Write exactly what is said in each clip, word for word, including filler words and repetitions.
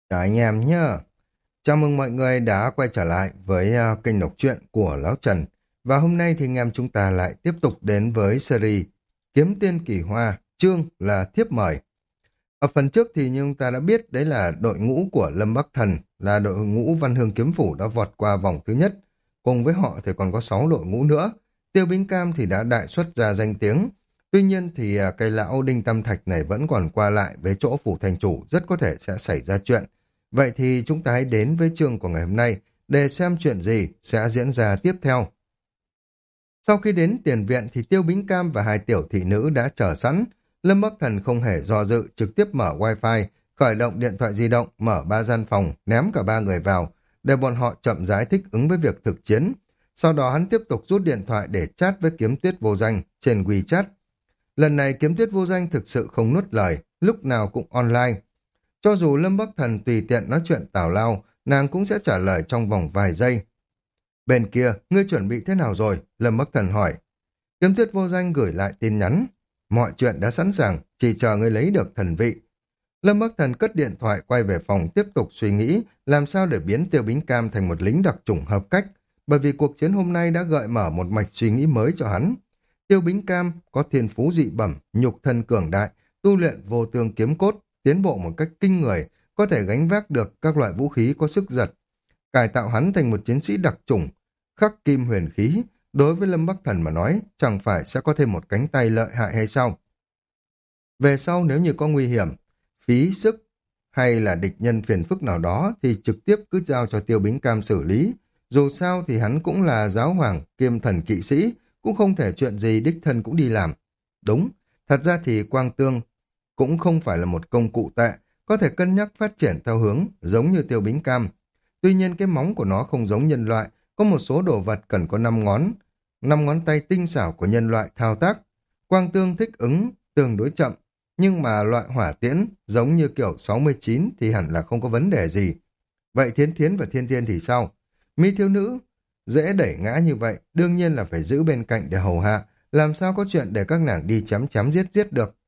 Chào anh em nhé. Chào mừng mọi người đã quay trở lại với à, kênh đọc truyện của Lão Trần. Và hôm nay thì anh em chúng ta lại tiếp tục đến với series Kiếm Tiên Kỳ Hoa, chương là Thiếp Mời. Ở phần trước thì như chúng ta đã biết đấy là đội ngũ của Lâm Bắc Thần, là đội ngũ Văn Hương Kiếm Phủ đã vọt qua vòng thứ nhất. Cùng với họ thì còn có sáu đội ngũ nữa. Tiêu Bính Cam thì đã đại xuất ra danh tiếng. Tuy nhiên thì à, cái lão Đinh Tam Thạch này vẫn còn qua lại với chỗ phủ thành chủ, rất có thể sẽ xảy ra chuyện. Vậy thì chúng ta hãy đến với chương của ngày hôm nay để xem chuyện gì sẽ diễn ra tiếp theo. Sau khi đến tiền viện thì Tiêu Bính Cam và hai tiểu thị nữ đã chờ sẵn. Lâm Bắc Thần không hề do dự, trực tiếp mở wifi, khởi động điện thoại di động, mở ba gian phòng, ném cả ba người vào, để bọn họ chậm rãi thích ứng với việc thực chiến. Sau đó hắn tiếp tục rút điện thoại để chat với Kiếm Tuyết Vô Danh trên WeChat. Lần này Kiếm Tuyết Vô Danh thực sự không nuốt lời, lúc nào cũng online. Cho dù Lâm Bắc Thần tùy tiện nói chuyện tào lao, nàng cũng sẽ trả lời trong vòng vài giây. Bên kia, ngươi chuẩn bị thế nào rồi? Lâm Bắc Thần hỏi. Kiếm Tuyết Vô Danh gửi lại tin nhắn. Mọi chuyện đã sẵn sàng, chỉ chờ ngươi lấy được thần vị. Lâm Bắc Thần cất điện thoại quay về phòng tiếp tục suy nghĩ làm sao để biến Tiêu Bính Cam thành một lính đặc chủng hợp cách, bởi vì cuộc chiến hôm nay đã gợi mở một mạch suy nghĩ mới cho hắn. Tiêu Bính Cam có thiên phú dị bẩm, nhục thân cường đại, tu luyện vô tương kiếm cốt, tiến bộ một cách kinh người, có thể gánh vác được các loại vũ khí có sức giật. Cải tạo hắn thành một chiến sĩ đặc chủng, khắc kim huyền khí, đối với Lâm Bắc Thần mà nói, chẳng phải sẽ có thêm một cánh tay lợi hại hay sao? Về sau nếu như có nguy hiểm, phí sức hay là địch nhân phiền phức nào đó thì trực tiếp cứ giao cho Tiêu Bính Cam xử lý. Dù sao thì hắn cũng là giáo hoàng kiêm thần kỵ sĩ, cũng không thể chuyện gì đích thân cũng đi làm. Đúng, thật ra thì Quang Tương cũng không phải là một công cụ tệ, có thể cân nhắc phát triển theo hướng giống như Tiêu Bính Cam. Tuy nhiên cái móng của nó không giống nhân loại, có một số đồ vật cần có năm ngón, năm ngón tay tinh xảo của nhân loại thao tác. Quang Tương thích ứng tương đối chậm, nhưng mà loại hỏa tiễn giống như kiểu sáu mươi chín thì hẳn là không có vấn đề gì. Vậy Thiến Thiến và Thiên Thiên thì sao? Mỹ thiếu nữ dễ đẩy ngã như vậy, đương nhiên là phải giữ bên cạnh để hầu hạ, làm sao có chuyện để các nàng đi chém chém giết giết được.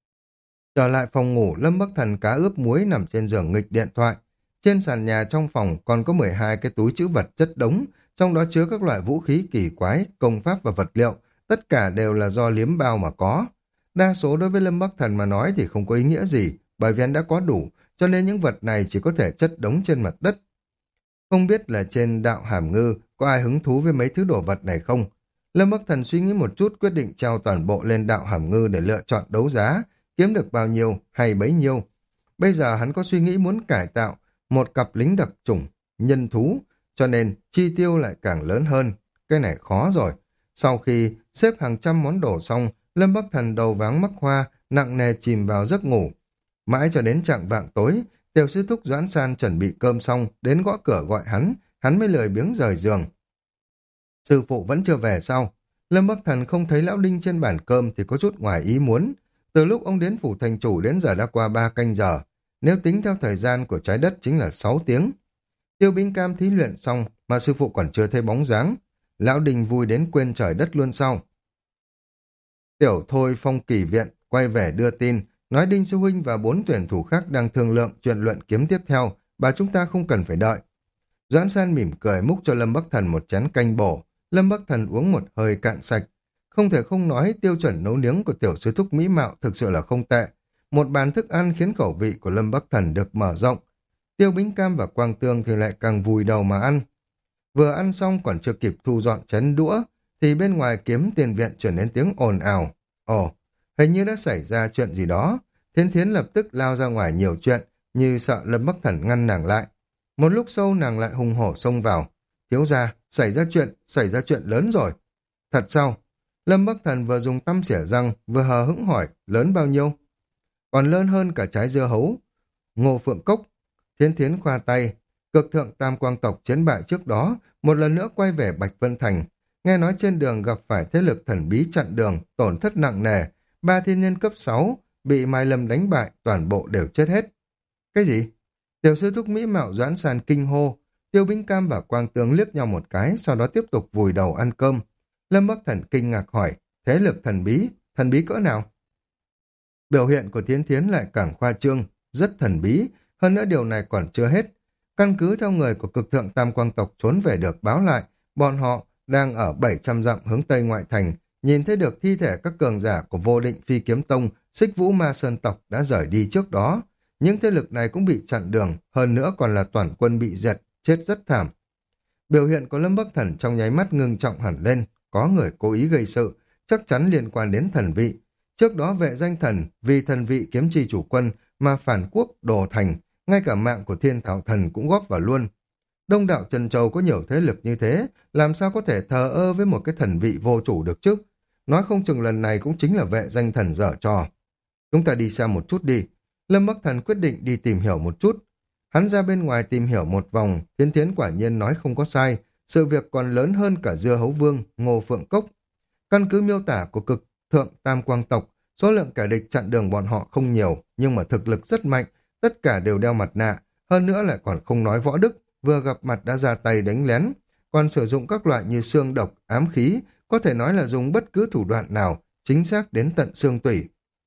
Trở lại phòng ngủ, Lâm Bắc Thần cá ướp muối nằm trên giường nghịch điện thoại. Trên sàn nhà trong phòng còn có mười hai cái túi trữ vật chất đống, trong đó chứa các loại vũ khí kỳ quái, công pháp và vật liệu, tất cả đều là do liếm bao mà có. Đa số đối với Lâm Bắc Thần mà nói thì không có ý nghĩa gì, bởi vì anh đã có đủ, cho nên những vật này chỉ có thể chất đống trên mặt đất. Không biết là trên đạo Hàm Ngư có ai hứng thú với mấy thứ đồ vật này không? Lâm Bắc Thần suy nghĩ một chút, quyết định treo toàn bộ lên đạo Hàm Ngư để lựa chọn đấu giá, kiếm được bao nhiêu hay bấy nhiêu. Bây giờ hắn có suy nghĩ muốn cải tạo một cặp lính đặc chủng, nhân thú, cho nên chi tiêu lại càng lớn hơn. Cái này khó rồi. Sau khi xếp hàng trăm món đồ xong, Lâm Bắc Thần đầu váng mắc hoa, nặng nề chìm vào giấc ngủ. Mãi cho đến chạng vạng tối, tiểu sư thúc Doãn San chuẩn bị cơm xong, đến gõ cửa gọi hắn, hắn mới lười biếng rời giường. Sư phụ vẫn chưa về sao? Lâm Bắc Thần không thấy lão Đinh trên bàn cơm thì có chút ngoài ý muốn. Từ lúc ông đến phủ thành chủ đến giờ đã qua ba canh giờ. Nếu tính theo thời gian của trái đất chính là sáu tiếng. Tiêu Bính Cam thí luyện xong mà sư phụ còn chưa thấy bóng dáng. Lão Đinh vui đến quên trời đất luôn sau. Tiểu Thôi Phong Kỳ Viện quay về đưa tin, nói Đinh Sư Huynh và bốn tuyển thủ khác đang thương lượng chuyện luận kiếm tiếp theo, bà chúng ta không cần phải đợi. Doãn San mỉm cười múc cho Lâm Bắc Thần một chén canh bổ. Lâm Bắc Thần uống một hơi cạn sạch. Không thể không nói tiêu chuẩn nấu nướng của tiểu sư thúc mỹ mạo thực sự là không tệ. Một bàn thức ăn khiến khẩu vị của Lâm Bắc Thần được mở rộng. Tiêu Bính Cam và Quang Tương thì lại càng vùi đầu mà ăn. Vừa ăn xong còn chưa kịp thu dọn chén đũa, thì bên ngoài Kiếm Tiền Viện chuyển đến tiếng ồn ào. Ồ, hình như đã xảy ra chuyện gì đó. Thiến Thiến lập tức lao ra ngoài nhiều chuyện, như sợ Lâm Bắc Thần ngăn nàng lại. Một lúc sau nàng lại hùng hổ xông vào. Thiếu gia, xảy ra chuyện, xảy ra chuyện lớn rồi. Thật sao? Lâm Bắc Thần vừa dùng tăm xỉa răng, vừa hờ hững hỏi, lớn bao nhiêu? Còn lớn hơn cả trái dưa hấu. Ngô Phượng Cốc, Thiến Thiến khoa tay, cực thượng tam quang tộc chiến bại trước đó, một lần nữa quay về Bạch Vân Thành. Nghe nói trên đường gặp phải thế lực thần bí chặn đường, tổn thất nặng nề, ba thiên nhân cấp sáu, bị Mai Lâm đánh bại, toàn bộ đều chết hết. Cái gì? Tiểu sư thúc mỹ mạo Doãn San kinh hô, Tiêu Bính Cam và Quang Tương liếc nhau một cái, sau đó tiếp tục vùi đầu ăn cơm. Lâm Bắc Thần kinh ngạc hỏi, thế lực thần bí, thần bí cỡ nào? Biểu hiện của Thiến Thiến lại càng khoa trương, rất thần bí, Hơn nữa điều này còn chưa hết. Căn cứ theo người của cực thượng tam quang tộc trốn về được báo lại, bọn họ đang ở bảy trăm dặm hướng tây ngoại thành, nhìn thấy được thi thể các cường giả của vô định phi kiếm tông, xích vũ ma sơn tộc đã rời đi trước đó. Những thế lực này cũng bị chặn đường, hơn nữa còn là toàn quân bị diệt, chết rất thảm. Biểu hiện của Lâm Bắc Thần trong nháy mắt ngưng trọng hẳn lên, có người cố ý gây sự, chắc chắn liên quan đến thần vị. Trước đó vệ danh thần, vì thần vị kiếm chi chủ quân mà phản quốc đồ thành, ngay cả mạng của thiên thảo thần cũng góp vào luôn. Đông đảo Trần Châu có nhiều thế lực như thế, làm sao có thể thờ ơ với một cái thần vị vô chủ được chứ? Nói không chừng lần này cũng chính là vệ danh thần dở trò. Chúng ta đi xem một chút đi. Lâm Bắc Thần quyết định đi tìm hiểu một chút. Hắn ra bên ngoài tìm hiểu một vòng, Thiên Thiến quả nhiên nói không có sai, sự việc còn lớn hơn cả dưa hấu vương, Ngô Phượng Cốc. Căn cứ miêu tả của cực thượng tam quang tộc, số lượng kẻ địch chặn đường bọn họ không nhiều, nhưng mà thực lực rất mạnh, tất cả đều đeo mặt nạ, hơn nữa lại còn không nói võ đức, vừa gặp mặt đã ra tay đánh lén, còn sử dụng các loại như xương độc, ám khí, có thể nói là dùng bất cứ thủ đoạn nào, chính xác đến tận xương tủy.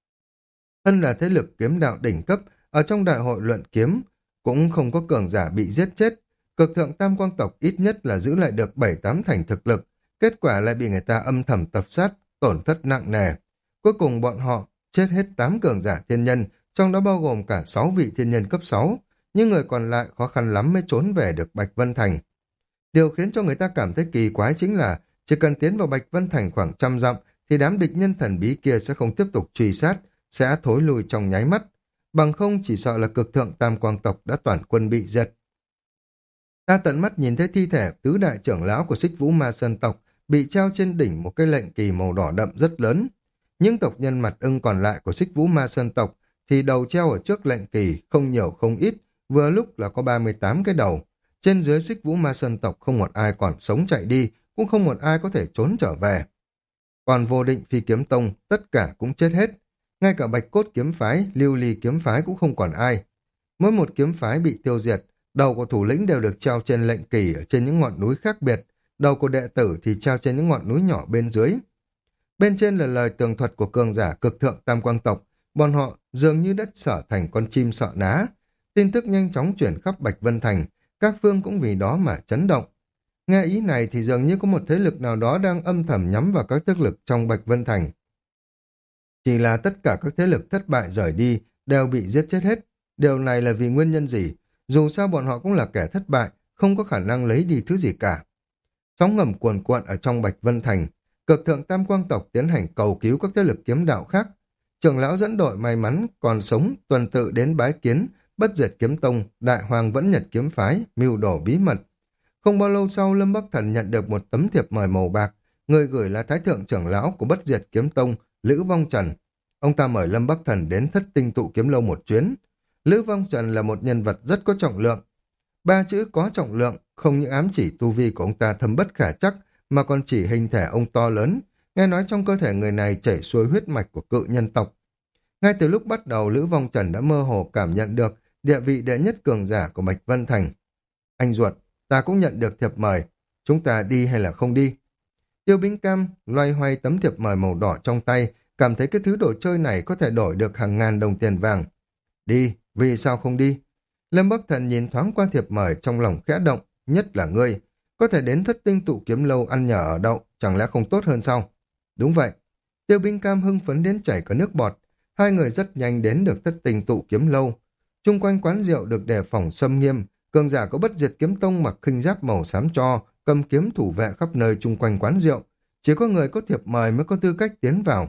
Thân là thế lực kiếm đạo đỉnh cấp, ở trong đại hội luận kiếm, cũng không có cường giả bị giết chết. Cực thượng tam quang tộc ít nhất là giữ lại được bảy tám thành thực lực, kết quả lại bị người ta âm thầm tập sát, tổn thất nặng nề. Cuối cùng bọn họ chết hết tám cường giả thiên nhân, trong đó bao gồm cả sáu vị thiên nhân cấp sáu, nhưng người còn lại khó khăn lắm mới trốn về được Bạch Vân Thành. Điều khiến cho người ta cảm thấy kỳ quái chính là chỉ cần tiến vào Bạch Vân Thành khoảng trăm dặm thì đám địch nhân thần bí kia sẽ không tiếp tục truy sát, sẽ thối lui trong nháy mắt. Bằng không chỉ sợ là cực thượng tam quang tộc đã toàn quân bị diệt. Ta tận mắt nhìn thấy thi thể tứ đại trưởng lão của xích vũ ma sơn tộc bị treo trên đỉnh một cái lệnh kỳ màu đỏ đậm rất lớn. Những tộc nhân mặt ưng còn lại của xích vũ ma sơn tộc thì đầu treo ở trước lệnh kỳ không nhiều không ít, vừa lúc là có ba mươi tám cái đầu. Trên dưới xích vũ ma sơn tộc không một ai còn sống chạy đi, cũng không một ai có thể trốn trở về. Còn vô định phi kiếm tông, tất cả cũng chết hết. Ngay cả bạch cốt kiếm phái, lưu ly kiếm phái cũng không còn ai. Mỗi một kiếm phái bị tiêu diệt, đầu của thủ lĩnh đều được treo trên lệnh kỳ ở trên những ngọn núi khác biệt, đầu của đệ tử thì treo trên những ngọn núi nhỏ bên dưới. Bên trên là lời tường thuật của cường giả cực thượng tam quang tộc, bọn họ dường như đất sở thành con chim sợ ná. Tin tức nhanh chóng chuyển khắp Bạch Vân Thành, các phương cũng vì đó mà chấn động. Nghe ý này thì dường như có một thế lực nào đó đang âm thầm nhắm vào các thế lực trong Bạch Vân Thành. Chỉ là tất cả các thế lực thất bại rời đi đều bị giết chết hết. Điều này là vì nguyên nhân gì? Dù sao bọn họ cũng là kẻ thất bại, không có khả năng lấy đi thứ gì cả. Sóng ngầm cuồn cuộn ở trong Bạch Vân Thành, cực thượng tam quang tộc tiến hành cầu cứu các thế lực kiếm đạo khác. Trưởng lão dẫn đội may mắn còn sống tuần tự đến bái kiến Bất Diệt Kiếm Tông, Đại Hoàng Vẫn Nhật Kiếm Phái, mưu đồ bí mật. Không bao lâu sau, Lâm Bắc Thần nhận được một tấm thiệp mời màu bạc, người gửi là Thái thượng trưởng lão của Bất Diệt Kiếm Tông, Lữ Vong Trần. Ông ta mời Lâm Bắc Thần đến Thất Tinh Tụ Kiếm Lâu một chuyến. Lữ Vong Trần là một nhân vật rất có trọng lượng. Ba chữ có trọng lượng không những ám chỉ tu vi của ông ta thâm bất khả chắc, mà còn chỉ hình thể ông to lớn. Nghe nói trong cơ thể người này chảy xuôi huyết mạch của cự nhân tộc. Ngay từ lúc bắt đầu, Lữ Vong Trần đã mơ hồ cảm nhận được địa vị đệ nhất cường giả của Bạch Vân Thành. Anh ruột, ta cũng nhận được thiệp mời. Chúng ta đi hay là không đi? Tiêu Bính Cam loay hoay tấm thiệp mời màu đỏ trong tay, cảm thấy cái thứ đồ chơi này có thể đổi được hàng ngàn đồng tiền vàng. Đi, vì sao không đi? Lâm Bắc Thần nhìn thoáng qua thiệp mời trong lòng khẽ động, nhất là ngươi. Có thể đến Thất Tinh Tụ Kiếm Lâu ăn nhờ ở đậu, chẳng lẽ không tốt hơn sao? Đúng vậy. Tiêu Bính Cam hưng phấn đến chảy cả nước bọt. Hai người rất nhanh đến được Thất Tinh Tụ Kiếm Lâu. Chung quanh quán rượu được đề phòng xâm nghiêm, cường giả có Bất Diệt Kiếm Tông mặc khinh giáp màu xám tro, cầm kiếm thủ vệ khắp nơi chung quanh quán rượu. Chỉ có người có thiệp mời mới có tư cách tiến vào.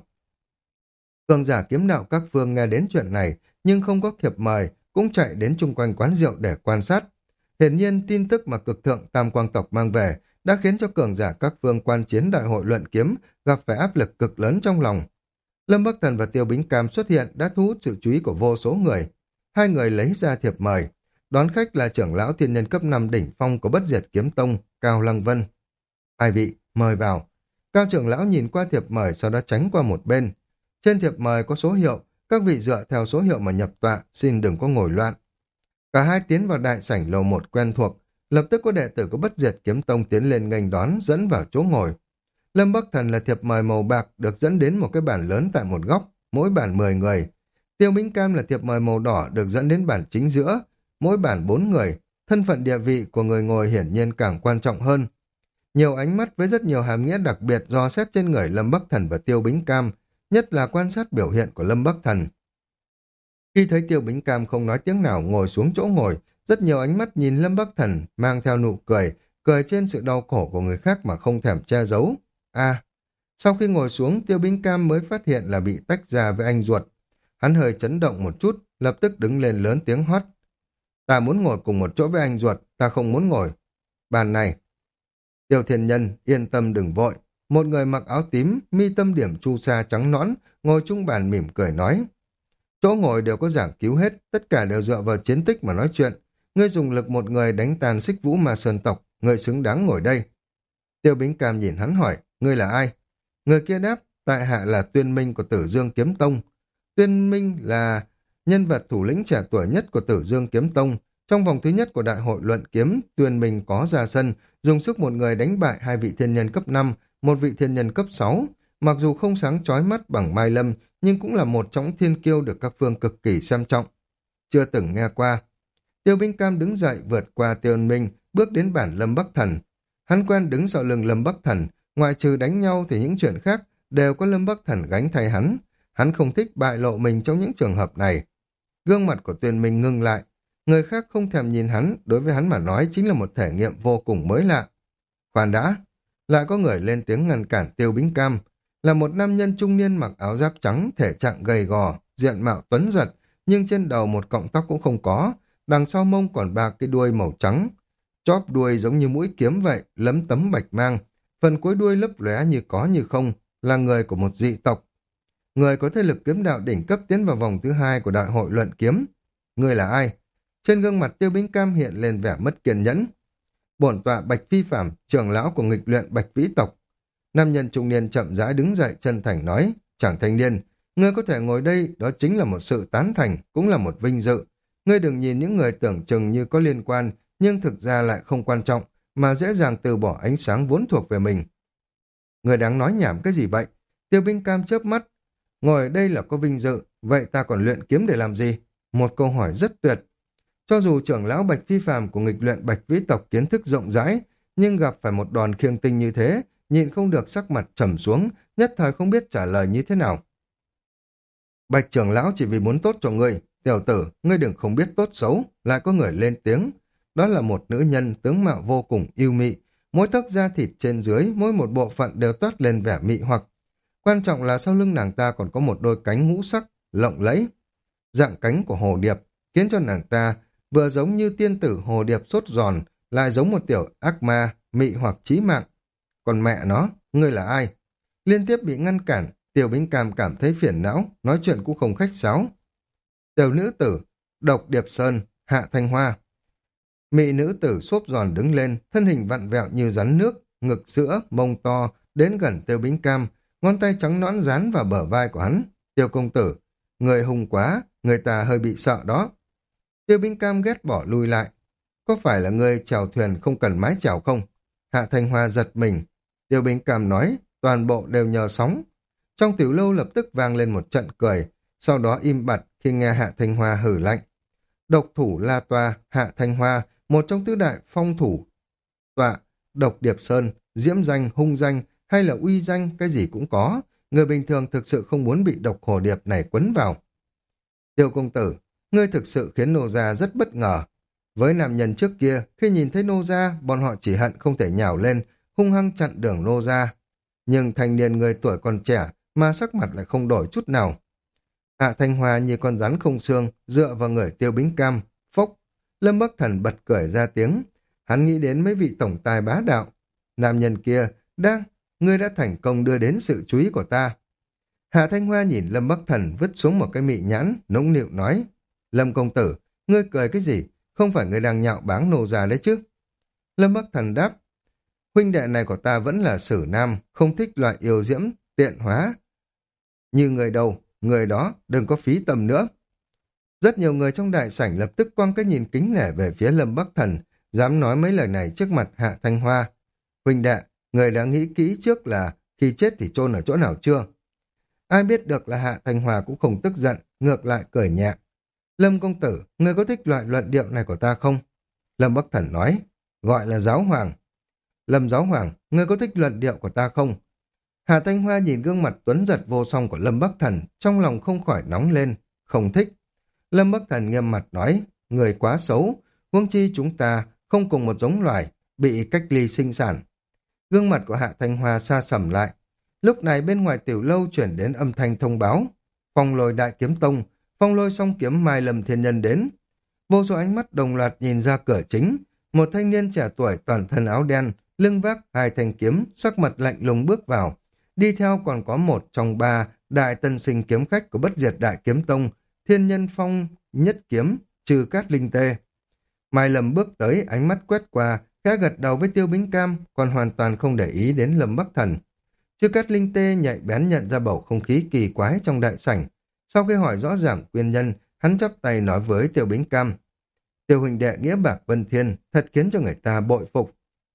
Cường giả kiếm đạo các phương nghe đến chuyện này, nhưng không có thiệp mời, cũng chạy đến chung quanh quán rượu để quan sát. Hiển nhiên tin tức mà cực thượng tam quang tộc mang về đã khiến cho cường giả các phương quan chiến đại hội luận kiếm gặp phải áp lực cực lớn trong lòng. Lâm Bắc Thần và Tiêu Bính Cam xuất hiện đã thu hút sự chú ý của vô số người. Hai người lấy ra thiệp mời. Đón khách là trưởng lão thiên nhân cấp năm đỉnh phong của Bất Diệt Kiếm Tông, Cao Lăng Vân. Hai vị, mời vào. Cao trưởng lão nhìn qua thiệp mời sau đó tránh qua một bên. Trên thiệp mời có số hiệu, các vị dựa theo số hiệu mà nhập tọa, xin đừng có ngồi loạn. Cả hai tiến vào đại sảnh lầu một quen thuộc, lập tức có đệ tử của Bất Diệt Kiếm Tông tiến lên nghênh đón, dẫn vào chỗ ngồi. Lâm Bắc Thần là thiệp mời màu bạc được dẫn đến một cái bàn lớn tại một góc, mỗi bàn mười người. Tiêu Bính Cam là thiệp mời màu đỏ được dẫn đến bàn chính giữa, mỗi bản bốn người, thân phận địa vị của người ngồi hiển nhiên càng quan trọng hơn. Nhiều ánh mắt với rất nhiều hàm nghĩa đặc biệt dò xét trên người Lâm Bắc Thần và Tiêu Bính Cam, nhất là quan sát biểu hiện của Lâm Bắc Thần. Khi thấy Tiêu Bính Cam không nói tiếng nào ngồi xuống chỗ ngồi, rất nhiều ánh mắt nhìn Lâm Bắc Thần mang theo nụ cười, cười trên sự đau khổ của người khác mà không thèm che giấu. À, sau khi ngồi xuống, Tiêu Bính Cam mới phát hiện là bị tách ra với anh ruột. Hắn hơi chấn động một chút, lập tức đứng lên lớn tiếng hót. Ta muốn ngồi cùng một chỗ với anh ruột, ta không muốn ngồi. Bàn này. Tiêu Thiên Nhân, yên tâm đừng vội. Một người mặc áo tím, mi tâm điểm chu sa trắng nõn, ngồi chung bàn mỉm cười nói. Chỗ ngồi đều có giảng cứu hết, tất cả đều dựa vào chiến tích mà nói chuyện. Ngươi dùng lực một người đánh tàn xích vũ ma sơn tộc, ngươi xứng đáng ngồi đây. Tiêu Bính Cam nhìn hắn hỏi, ngươi là ai? Người kia đáp, tại hạ là Tuyên Minh của Tử Dương Kiếm Tông. Tuyên Minh là nhân vật thủ lĩnh trẻ tuổi nhất của Tử Dương Kiếm Tông. Trong vòng thứ nhất của đại hội luận kiếm, Tuyên Minh có ra sân, dùng sức một người đánh bại hai vị thiên nhân cấp năm, một vị thiên nhân cấp sáu. Mặc dù không sáng chói mắt bằng Mai Lâm, nhưng cũng là một trong thiên kiêu được các phương cực kỳ xem trọng. Chưa từng nghe qua. Tiêu Bính Cam đứng dậy vượt qua Tiêu Minh, bước đến bản Lâm Bắc Thần. Hắn quen đứng sau lưng Lâm Bắc Thần, ngoại trừ đánh nhau thì những chuyện khác đều có Lâm Bắc Thần gánh thay hắn. Hắn không thích bại lộ mình trong những trường hợp này. Gương mặt của Tuyên Minh ngưng lại. Người khác không thèm nhìn hắn, đối với hắn mà nói chính là một thể nghiệm vô cùng mới lạ. Khoan đã, lại có người lên tiếng ngăn cản Tiêu Bính Cam, là một nam nhân trung niên mặc áo giáp trắng, thể trạng gầy gò, diện mạo tuấn giật, nhưng trên đầu một cọng tóc cũng không có, đằng sau mông còn ba cái đuôi màu trắng. Chóp đuôi giống như mũi kiếm vậy, lấm tấm bạch mang, phần cuối đuôi lấp lóe như có như không, là người của một dị tộc. Người có thế lực kiếm đạo đỉnh cấp tiến vào vòng thứ hai của đại hội luận kiếm. Người là ai? Trên gương mặt Tiêu Bính Cam hiện lên vẻ mất kiên nhẫn. Bổn tọa Bạch Phi Phạm, trưởng lão của nghịch luyện Bạch Vĩ tộc. Nam nhân trung niên chậm rãi đứng dậy chân thành nói, chàng thanh niên, ngươi có thể ngồi đây, đó chính là một sự tán thành, cũng là một vinh dự. Ngươi đừng nhìn những người tưởng chừng như có liên quan, nhưng thực ra lại không quan trọng, mà dễ dàng từ bỏ ánh sáng vốn thuộc về mình. Ngươi đáng nói nhảm cái gì vậy? Tiêu Bính Cam chớp mắt. Ngồi ở đây là có vinh dự, vậy ta còn luyện kiếm để làm gì? Một câu hỏi rất tuyệt. Cho dù trưởng lão Bạch Phi Phàm của nghịch luyện Bạch Vĩ tộc kiến thức rộng rãi, nhưng gặp phải một đòn khiêng tinh như thế, nhịn không được sắc mặt trầm xuống, nhất thời không biết trả lời như thế nào. Bạch trưởng lão chỉ vì muốn tốt cho ngươi, tiểu tử, ngươi đừng không biết tốt xấu, lại có người lên tiếng. Đó là một nữ nhân tướng mạo vô cùng yêu mị, mỗi tấc da thịt trên dưới, mỗi một bộ phận đều toát lên vẻ mị hoặc. Quan trọng là sau lưng nàng ta còn có một đôi cánh ngũ sắc, lộng lẫy. Dạng cánh của hồ điệp, khiến cho nàng ta vừa giống như tiên tử hồ điệp sốt giòn, lại giống một tiểu ác ma, mị hoặc chí mạng. Còn mẹ nó, ngươi là ai? Liên tiếp bị ngăn cản, Tiêu Bính Cam cảm thấy phiền não, nói chuyện cũng không khách sáo. Tiểu nữ tử, Độc Điệp Sơn, Hạ Thanh Hoa. Mị nữ tử xốp giòn đứng lên, thân hình vặn vẹo như rắn nước, ngực sữa, mông to, đến gần Tiêu Bính Cam, ngón tay trắng nõn dán vào bờ vai của hắn. Tiêu công tử, người hùng quá, người ta hơi bị sợ đó. Tiêu Bính Cam ghét bỏ lui lại. Có phải là người chèo thuyền không cần mái chèo không? Hạ Thanh Hoa giật mình. Tiêu Bính Cam nói, toàn bộ đều nhờ sóng. Trong tiểu lâu lập tức vang lên một trận cười, sau đó im bặt khi nghe Hạ Thanh Hoa hử lạnh. Độc thủ La Toa, Hạ Thanh Hoa, một trong tứ đại phong thủ tọa, Độc Điệp Sơn, diễm danh, hung danh, hay là uy danh, cái gì cũng có. Người bình thường thực sự không muốn bị độc hồ điệp này quấn vào. Tiêu công tử, ngươi thực sự khiến nô gia rất bất ngờ. Với nam nhân trước kia, khi nhìn thấy nô gia, bọn họ chỉ hận không thể nhào lên, hung hăng chặn đường nô gia. Nhưng thanh niên người tuổi còn trẻ, mà sắc mặt lại không đổi chút nào. Hạ Thanh Hoa như con rắn không xương, dựa vào người Tiêu Bính Cam, phốc. Lâm Bắc Thần bật cười ra tiếng. Hắn nghĩ đến mấy vị tổng tài bá đạo. Nam nhân kia, đang, ngươi đã thành công đưa đến sự chú ý của ta. Hạ Thanh Hoa nhìn Lâm Bắc Thần vứt xuống một cái mị nhãn, nũng nịu nói. Lâm công tử, ngươi cười cái gì? Không phải ngươi đang nhạo báng nô già đấy chứ? Lâm Bắc Thần đáp. Huynh đệ này của ta vẫn là sử nam, không thích loại yêu diễm, tiện hóa. Như người đâu, người đó, đừng có phí tầm nữa. Rất nhiều người trong đại sảnh lập tức quăng cái nhìn kính nể về phía Lâm Bắc Thần, dám nói mấy lời này trước mặt Hạ Thanh Hoa. Huynh đệ, người đã nghĩ kỹ trước là khi chết thì chôn ở chỗ nào chưa? Ai biết được là Hạ Thanh Hoa cũng không tức giận, ngược lại cười nhẹ. Lâm công tử, ngươi có thích loại luận điệu này của ta không? Lâm Bắc Thần nói, gọi là giáo hoàng. Lâm giáo hoàng, ngươi có thích luận điệu của ta không? Hà Thanh Hoa nhìn gương mặt tuấn giật vô song của Lâm Bắc Thần, trong lòng không khỏi nóng lên, không thích. Lâm Bắc Thần nghiêm mặt nói, người quá xấu, huống chi chúng ta không cùng một giống loài, bị cách ly sinh sản. Gương mặt của Hạ Thanh Hoa sa sầm lại. Lúc này bên ngoài tiểu lâu chuyển đến âm thanh thông báo. Phong lôi đại kiếm tông, phong lôi song kiếm Mai Lâm Thiên Nhân đến. Vô số ánh mắt đồng loạt nhìn ra cửa chính. Một thanh niên trẻ tuổi toàn thân áo đen, lưng vác hai thanh kiếm, sắc mặt lạnh lùng bước vào. Đi theo còn có một trong ba đại tân sinh kiếm khách của bất diệt đại kiếm tông, Thiên Nhân Phong nhất kiếm, trừ cát linh tê. Mai Lâm bước tới, ánh mắt quét qua, khẽ gật đầu với Tiêu Bính Cam, còn hoàn toàn không để ý đến Lâm Bắc Thần. Trừ cát linh tê nhạy bén nhận ra bầu không khí kỳ quái trong đại sảnh. Sau khi hỏi rõ ràng nguyên nhân, hắn chắp tay nói với Tiêu Bính Cam. Tiêu huynh đệ nghĩa bạc vân thiên, thật khiến cho người ta bội phục.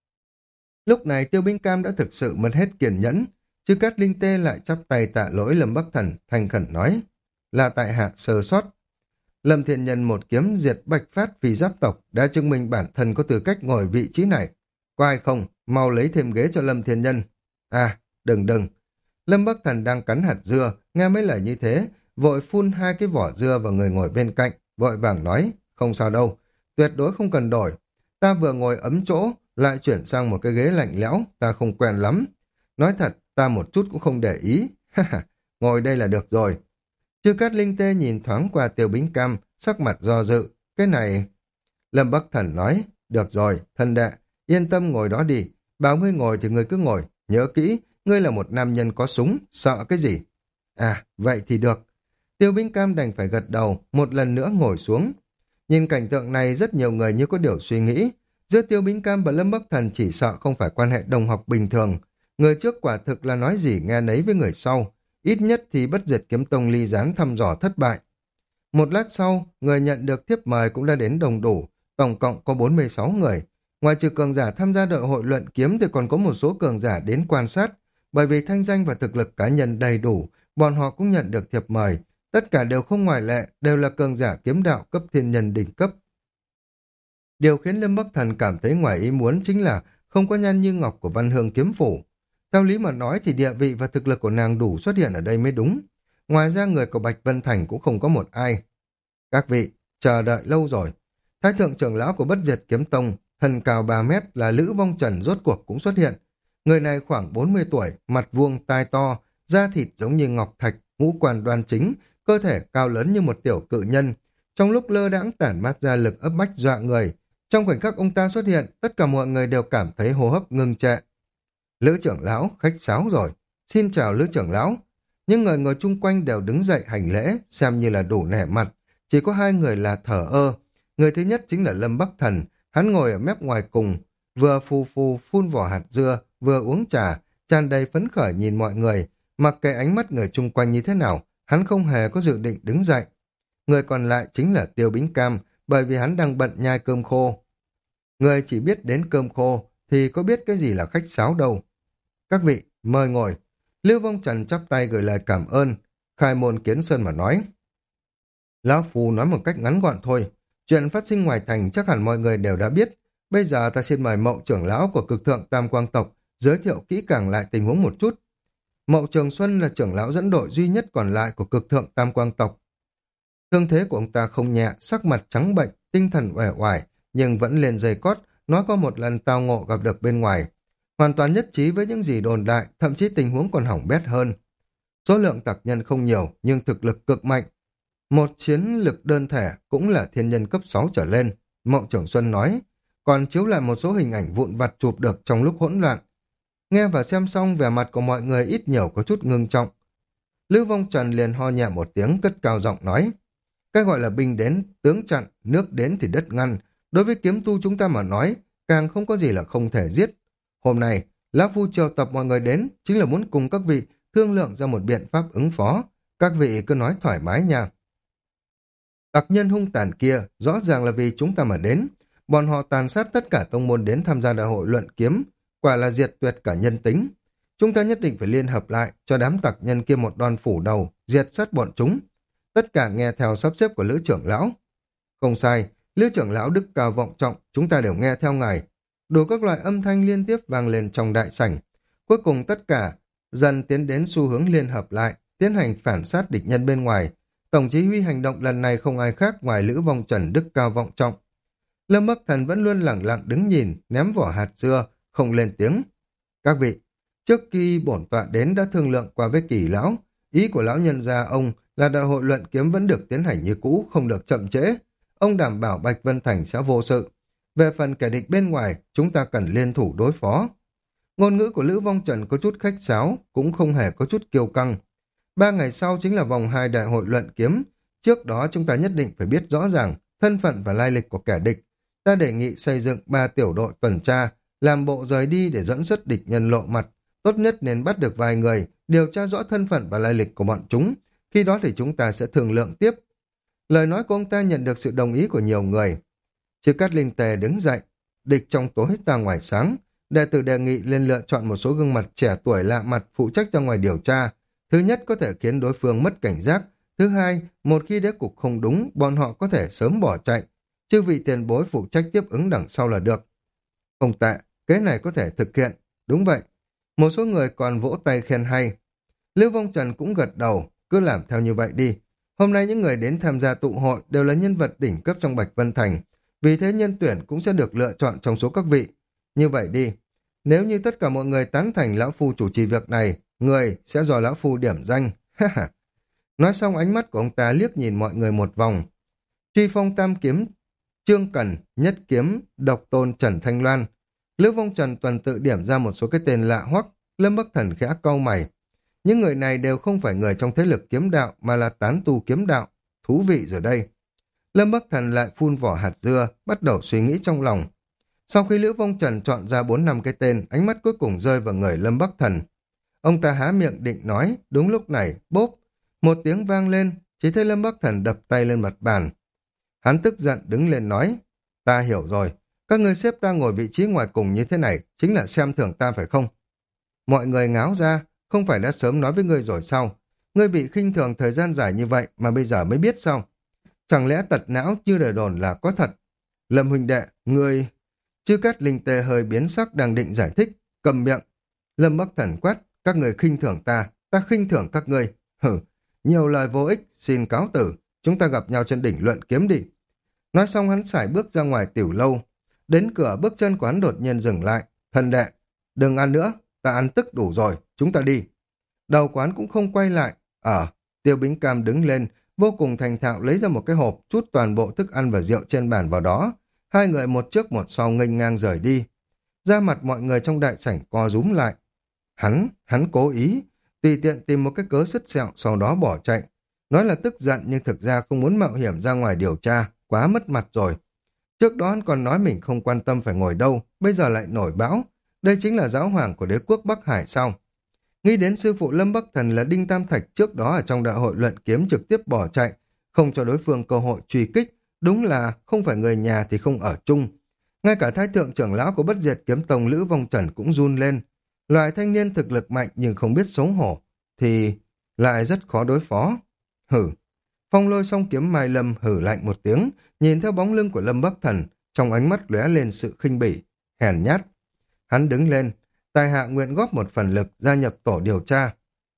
Lúc này Tiêu Bính Cam đã thực sự mất hết kiên nhẫn. Trừ cát linh tê lại chắp tay tạ lỗi Lâm Bắc Thần, thành khẩn nói. Là tại hạ sơ sót. Lâm Thiên Nhân một kiếm diệt bạch phát vì giáp tộc đã chứng minh bản thân có tư cách ngồi vị trí này. Có ai không, mau lấy thêm ghế cho Lâm Thiên Nhân. À, đừng đừng. Lâm Bắc Thần đang cắn hạt dưa, nghe mấy lời như thế, vội phun hai cái vỏ dưa vào người ngồi bên cạnh, vội vàng nói, không sao đâu, tuyệt đối không cần đổi. Ta vừa ngồi ấm chỗ, lại chuyển sang một cái ghế lạnh lẽo, ta không quen lắm. Nói thật, ta một chút cũng không để ý. Ngồi đây là được rồi. Chư Cát Linh Tê nhìn thoáng qua Tiêu Bính Cam, sắc mặt do dự. Cái này... Lâm Bắc Thần nói, được rồi, thân đệ, yên tâm ngồi đó đi. Bảo ngươi ngồi thì ngươi cứ ngồi. Nhớ kỹ, ngươi là một nam nhân có súng, sợ cái gì? À, vậy thì được. Tiêu Bính Cam đành phải gật đầu, một lần nữa ngồi xuống. Nhìn cảnh tượng này rất nhiều người như có điều suy nghĩ. Giữa Tiêu Bính Cam và Lâm Bắc Thần chỉ sợ không phải quan hệ đồng học bình thường. Người trước quả thực là nói gì nghe nấy với người sau. Ít nhất thì bất diệt kiếm tông ly gián thăm dò thất bại. Một lát sau, người nhận được thiếp mời cũng đã đến đồng đủ, tổng cộng có bốn mươi sáu người. Ngoài trừ cường giả tham gia đội hội luận kiếm thì còn có một số cường giả đến quan sát, bởi vì thanh danh và thực lực cá nhân đầy đủ, bọn họ cũng nhận được thiệp mời. Tất cả đều không ngoại lệ, đều là cường giả kiếm đạo cấp thiên nhân đỉnh cấp. Điều khiến Lâm Bắc Thần cảm thấy ngoài ý muốn chính là không có Nhan Như Ngọc của Văn Hương kiếm phủ. Theo lý mà nói thì địa vị và thực lực của nàng đủ xuất hiện ở đây mới đúng. Ngoài ra người của Bạch Vân Thành cũng không có một ai. Các vị, chờ đợi lâu rồi. Thái thượng trưởng lão của Bất Diệt Kiếm Tông, thân cao ba mét là Lữ Vong Trần rốt cuộc cũng xuất hiện. Người này khoảng bốn mươi tuổi, mặt vuông, tai to, da thịt giống như ngọc thạch, ngũ quan đoan chính, cơ thể cao lớn như một tiểu cự nhân. Trong lúc lơ đãng tản mát ra lực ấp bách dọa người. Trong khoảnh khắc ông ta xuất hiện, tất cả mọi người đều cảm thấy hô hấp ngưng trệ. Lữ trưởng lão, khách sáo rồi. Xin chào Lữ trưởng lão. Những người ngồi chung quanh đều đứng dậy hành lễ, xem như là đủ nể mặt. Chỉ có hai người là thở ơ. Người thứ nhất chính là Lâm Bắc Thần. Hắn ngồi ở mép ngoài cùng, vừa phù phù phun vỏ hạt dưa, vừa uống trà, tràn đầy phấn khởi nhìn mọi người. Mặc kệ ánh mắt người chung quanh như thế nào, hắn không hề có dự định đứng dậy. Người còn lại chính là Tiêu Bính Cam, bởi vì hắn đang bận nhai cơm khô. Người chỉ biết đến cơm khô, thì có biết cái gì là khách sáo đâu. Các vị, mời ngồi. Lưu Vong Trần chắp tay gửi lời cảm ơn. Khai môn kiến sơn mà nói. Lão Phu nói một cách ngắn gọn thôi. Chuyện phát sinh ngoài thành chắc hẳn mọi người đều đã biết. Bây giờ ta xin mời Mậu trưởng lão của cực thượng Tam Quang tộc giới thiệu kỹ càng lại tình huống một chút. Mậu Trường Xuân là trưởng lão dẫn đội duy nhất còn lại của cực thượng Tam Quang tộc. Thương thế của ông ta không nhẹ, sắc mặt trắng bệnh, tinh thần uể oải, nhưng vẫn lên dây cót, nói có một lần tao ngộ gặp được bên ngoài. Hoàn toàn nhất trí với những gì đồn đại, thậm chí tình huống còn hỏng bét hơn. Số lượng tặc nhân không nhiều, nhưng thực lực cực mạnh. Một chiến lực đơn thể cũng là thiên nhân cấp sáu trở lên, Mậu Trưởng Xuân nói, còn chiếu lại một số hình ảnh vụn vặt chụp được trong lúc hỗn loạn. Nghe và xem xong vẻ mặt của mọi người ít nhiều có chút ngưng trọng. Lữ Vong Trần liền ho nhẹ một tiếng cất cao giọng nói, cái gọi là binh đến, tướng chặn, nước đến thì đất ngăn, đối với kiếm tu chúng ta mà nói, càng không có gì là không thể giết. Hôm nay, Lão Phu triệu tập mọi người đến, chính là muốn cùng các vị thương lượng ra một biện pháp ứng phó. Các vị cứ nói thoải mái nha. Tặc nhân hung tàn kia, rõ ràng là vì chúng ta mà đến. Bọn họ tàn sát tất cả tông môn đến tham gia đại hội luận kiếm, quả là diệt tuyệt cả nhân tính. Chúng ta nhất định phải liên hợp lại, cho đám tặc nhân kia một đòn phủ đầu, diệt sát bọn chúng. tất cả nghe theo sắp xếp của Lữ trưởng lão. Không sai, Lữ trưởng lão đức cao vọng trọng, chúng ta đều nghe theo ngài. Đủ các loại âm thanh liên tiếp vang lên trong đại sảnh. Cuối cùng tất cả dần tiến đến xu hướng liên hợp lại, tiến hành phản sát địch nhân bên ngoài. Tổng chỉ huy hành động lần này không ai khác ngoài Lữ Vong Trần đức cao vọng trọng. Lâm Bắc Thần vẫn luôn lẳng lặng đứng nhìn, ném vỏ hạt dưa, không lên tiếng. Các vị, trước khi bổn tọa đến đã thương lượng qua với Kỳ lão, ý của lão nhân gia ông là đại hội luận kiếm vẫn được tiến hành như cũ, không được chậm trễ. Ông đảm bảo Bạch Vân Thành sẽ vô sự. Về phần kẻ địch bên ngoài, chúng ta cần liên thủ đối phó. Ngôn ngữ của Lữ Vong Trần có chút khách sáo, cũng không hề có chút kiêu căng. Ba ngày sau chính là vòng hai đại hội luận kiếm. Trước đó chúng ta nhất định phải biết rõ ràng thân phận và lai lịch của kẻ địch. Ta đề nghị xây dựng ba tiểu đội tuần tra, làm bộ rời đi để dẫn xuất địch nhân lộ mặt. Tốt nhất nên bắt được vài người, điều tra rõ thân phận và lai lịch của bọn chúng. Khi đó thì chúng ta sẽ thương lượng tiếp. Lời nói của ông ta nhận được sự đồng ý của nhiều người. Chư Cát Linh Tề đứng dậy, địch trong tối ta ngoài sáng. Đệ tử đề nghị lên lựa chọn một số gương mặt trẻ tuổi lạ mặt phụ trách ra ngoài điều tra. Thứ nhất có thể khiến đối phương mất cảnh giác. Thứ hai, một khi đế cục không đúng, bọn họ có thể sớm bỏ chạy. Chư vị tiền bối phụ trách tiếp ứng đằng sau là được. Không tệ, kế này có thể thực hiện. Đúng vậy. Một số người còn vỗ tay khen hay. Lưu Vong Trần cũng gật đầu, cứ làm theo như vậy đi. Hôm nay những người đến tham gia tụ hội đều là nhân vật đỉnh cấp trong Bạch Vân Thành. Vì thế nhân tuyển cũng sẽ được lựa chọn trong số các vị. Như vậy đi, nếu như tất cả mọi người tán thành lão phu chủ trì việc này, người sẽ do lão phu điểm danh. Nói xong ánh mắt của ông ta liếc nhìn mọi người một vòng. Truy Phong Tam Kiếm, Trương Cẩn, Nhất Kiếm, Độc Tôn, Trần Thanh Loan. Lữ Vong Trần tuần tự điểm ra một số cái tên lạ hoắc. Lâm Bắc Thần khẽ cau mày. Những người này đều không phải người trong thế lực kiếm đạo mà là tán tu kiếm đạo. Thú vị rồi đây. Lâm Bắc Thần lại phun vỏ hạt dưa, bắt đầu suy nghĩ trong lòng. Sau khi Lữ Vong Trần chọn ra bốn năm cái tên, ánh mắt cuối cùng rơi vào người Lâm Bắc Thần. Ông ta há miệng định nói, đúng lúc này, bốp, một tiếng vang lên, chỉ thấy Lâm Bắc Thần đập tay lên mặt bàn. Hắn tức giận đứng lên nói, ta hiểu rồi, các người xếp ta ngồi vị trí ngoài cùng như thế này, chính là xem thường ta phải không? Mọi người ngáo ra, không phải đã sớm nói với ngươi rồi sao? Ngươi bị khinh thường thời gian dài như vậy mà bây giờ mới biết sao? Chẳng lẽ tật não như lời đồn là có thật? Lâm huynh đệ, ngươi... Chư Cát Linh Tê hơi biến sắc đang định giải thích, cầm miệng. Lâm Bắc Thần quát, các người khinh thường ta, ta khinh thường các ngươi. Hử, nhiều lời vô ích, xin cáo tử, chúng ta gặp nhau trên đỉnh luận kiếm đi. Nói xong hắn sải bước ra ngoài tiểu lâu. Đến cửa bước chân của hắn đột nhiên dừng lại. Thần đệ, đừng ăn nữa, ta ăn tức đủ rồi, chúng ta đi. Đầu quán cũng không quay lại. Ở, Tiêu Bính Cam đứng lên, vô cùng thành thạo lấy ra một cái hộp, chút toàn bộ thức ăn và rượu trên bàn vào đó. Hai người một trước một sau nghênh ngang rời đi. Ra mặt mọi người trong đại sảnh co rúm lại. Hắn, hắn cố ý, tùy tiện tìm một cái cớ sứt sẹo sau đó bỏ chạy. Nói là tức giận nhưng thực ra không muốn mạo hiểm ra ngoài điều tra, quá mất mặt rồi. Trước đó hắn còn nói mình không quan tâm phải ngồi đâu, bây giờ lại nổi bão. Đây chính là giáo hoàng của đế quốc Bắc Hải sao? Nghĩ đến sư phụ Lâm Bắc Thần là Đinh Tam Thạch trước đó ở trong đại hội luận kiếm trực tiếp bỏ chạy, không cho đối phương cơ hội truy kích, đúng là không phải người nhà thì không ở chung. Ngay cả thái thượng trưởng lão của Bất Diệt Kiếm Tông Lữ Vong Trần cũng run lên. Loại thanh niên thực lực mạnh nhưng không biết xấu hổ, thì lại rất khó đối phó. Hử! Phong Lôi song kiếm Mai Lâm hử lạnh một tiếng, nhìn theo bóng lưng của Lâm Bắc Thần, trong ánh mắt lóe lên sự khinh bỉ, hèn nhát. Hắn đứng lên, tài hạ nguyện góp một phần lực gia nhập tổ điều tra.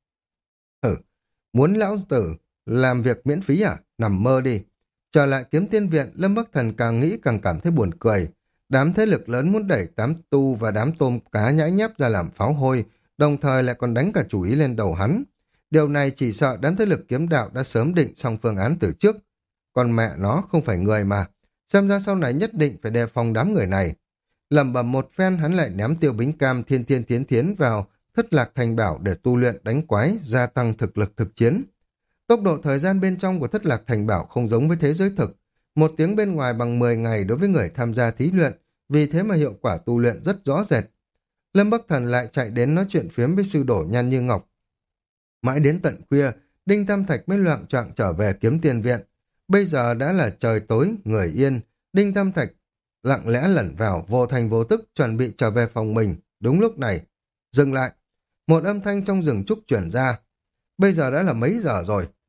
Hử! Muốn lão tử làm việc miễn phí à? Nằm mơ đi! Trở lại Kiếm Tiên Viện, Lâm Bắc Thần càng nghĩ càng cảm thấy buồn cười. Đám thế lực lớn muốn đẩy đám tu và đám tôm cá nhãi nhép ra làm pháo hôi, đồng thời lại còn đánh cả chủ ý lên đầu hắn. Điều này chỉ sợ đám thế lực kiếm đạo đã sớm định xong phương án từ trước. Còn mẹ nó không phải người mà. Xem ra sau này nhất định phải đề phòng đám người này. Lẩm bẩm một phen hắn lại ném Tiêu Bính Cam thiên thiên thiến thiến vào Thất Lạc Thành Bảo để tu luyện đánh quái, gia tăng thực lực thực chiến. Tốc độ thời gian bên trong của Thất Lạc Thành Bảo không giống với thế giới thực. Một tiếng bên ngoài bằng mười ngày đối với người tham gia thí luyện, vì thế mà hiệu quả tu luyện rất rõ rệt. Lâm Bắc Thần lại chạy đến nói chuyện phiếm với sư đổ Nhan Như Ngọc. Mãi đến tận khuya, Đinh Tam Thạch mới loạng choạng trở về Kiếm Tiền Viện. Bây giờ đã là trời tối, người yên. Đinh Tam Thạch lặng lẽ lẩn vào, vô thành vô tức, chuẩn bị trở về phòng mình. Đúng lúc này, dừng lại. Một âm thanh trong rừng trúc chuyển ra. Bây giờ đã là mấy giờ rồi?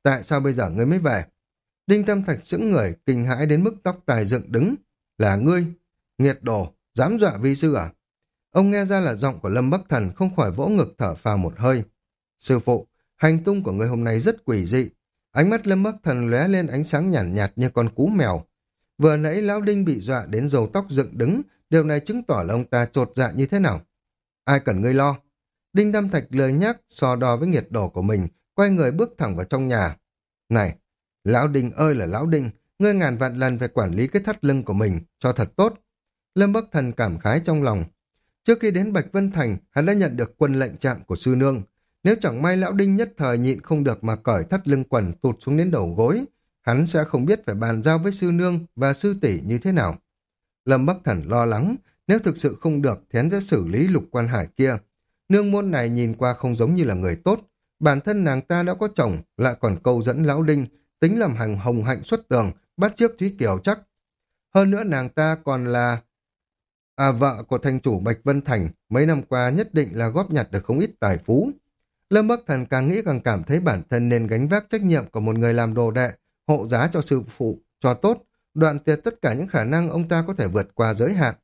tại sao bây giờ ngươi mới về? Đinh Tam Thạch sững người, kinh hãi đến mức tóc tai dựng đứng. Là ngươi? Nghiệt đồ, dám dọa vi sư à? Ông nghe ra là giọng của Lâm Bắc Thần, không khỏi vỗ ngực thở phào một hơi. Sư phụ, hành tung của ngươi hôm nay rất quỷ dị. Ánh mắt Lâm Bắc Thần lóe lên ánh sáng nhàn nhạt, nhạt như con cú mèo. Vừa nãy lão Đinh bị dọa đến râu tóc dựng đứng, điều này chứng tỏ là ông ta chột dạ như thế nào. Ai cần ngươi lo? Đinh Tam Thạch lười nhác so đo với nghiệt đồ của mình, quay người bước thẳng vào trong nhà. Này, lão Đinh ơi là lão Đinh, ngươi ngàn vạn lần phải quản lý cái thắt lưng của mình cho thật tốt. Lâm Bắc Thần cảm khái trong lòng. Trước khi đến Bạch Vân Thành, hắn đã nhận được quân lệnh trạng của sư nương. Nếu chẳng may lão Đinh nhất thời nhịn không được mà cởi thắt lưng quần tụt xuống đến đầu gối, hắn sẽ không biết phải bàn giao với sư nương và sư tỷ như thế nào. Lâm Bắc Thần lo lắng, nếu thực sự không được thì hắn sẽ xử lý Lục Quan Hải kia. Nương môn này nhìn qua không giống như là người tốt, bản thân nàng ta đã có chồng, lại còn câu dẫn lão Đinh, tính làm hành hồng hạnh xuất tường, bắt chước Thúy Kiều chắc. Hơn nữa nàng ta còn là à, vợ của thành chủ Bạch Vân Thành, mấy năm qua nhất định là góp nhặt được không ít tài phú. Lâm Bắc Thần càng nghĩ càng cảm thấy bản thân nên gánh vác trách nhiệm của một người làm đồ đệ, hộ giá cho sư phụ, cho tốt, đoạn tuyệt tất cả những khả năng ông ta có thể vượt qua giới hạn.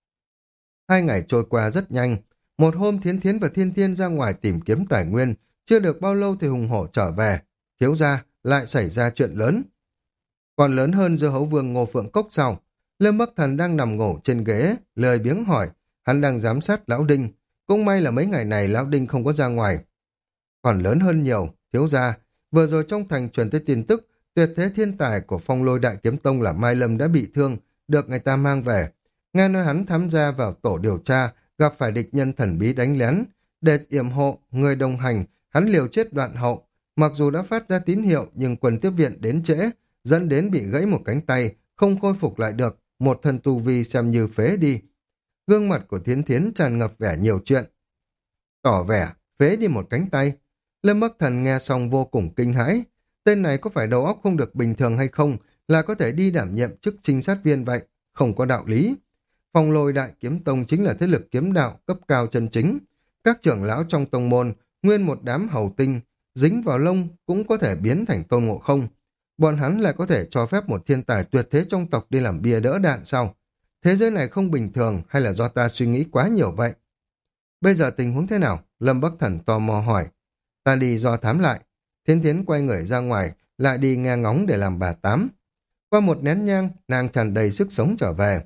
Hai ngày trôi qua rất nhanh, một hôm Thiến Thiến và Thiên Thiên ra ngoài tìm kiếm tài nguyên, chưa được bao lâu thì hùng hổ trở về, thiếu gia lại xảy ra chuyện lớn. Còn lớn hơn Dưa Hấu Vương Ngô Phượng Cốc sau, Lâm Bắc Thần đang nằm ngủ trên ghế, lười biếng hỏi, hắn đang giám sát lão Đinh, cũng may là mấy ngày này lão Đinh không có ra ngoài. Còn lớn hơn nhiều, thiếu gia, vừa rồi trong thành truyền tới tin tức, tuyệt thế thiên tài của Phong Lôi Đại Kiếm Tông là Mai Lâm đã bị thương, được người ta mang về. Nghe nói hắn tham gia vào tổ điều tra, gặp phải địch nhân thần bí đánh lén, để yểm hộ, người đồng hành, hắn liều chết đoạn hậu. Mặc dù đã phát ra tín hiệu nhưng quân tiếp viện đến trễ, dẫn đến bị gãy một cánh tay, không khôi phục lại được, một thân tu vi xem như phế đi. Gương mặt của Thiến Thiến tràn ngập vẻ nhiều chuyện. Tỏ vẻ, phế đi một cánh tay. Lâm Bắc Thần nghe xong vô cùng kinh hãi. Tên này có phải đầu óc không được bình thường hay không, là có thể đi đảm nhiệm chức trinh sát viên vậy, không có đạo lý. Phong Lôi Đại Kiếm Tông chính là thế lực kiếm đạo cấp cao chân chính. Các trưởng lão trong tông môn, nguyên một đám hầu tinh, dính vào lông cũng có thể biến thành Tôn Ngộ Không. Bọn hắn lại có thể cho phép một thiên tài tuyệt thế trong tộc đi làm bia đỡ đạn sao? Thế giới này không bình thường hay là do ta suy nghĩ quá nhiều vậy? Bây giờ tình huống thế nào? Lâm Bắc Thần tò mò hỏi. Ta đi do thám lại. Thiến Thiến quay người ra ngoài, lại đi nghe ngóng để làm bà tám. Qua một nén nhang, nàng tràn đầy sức sống trở về.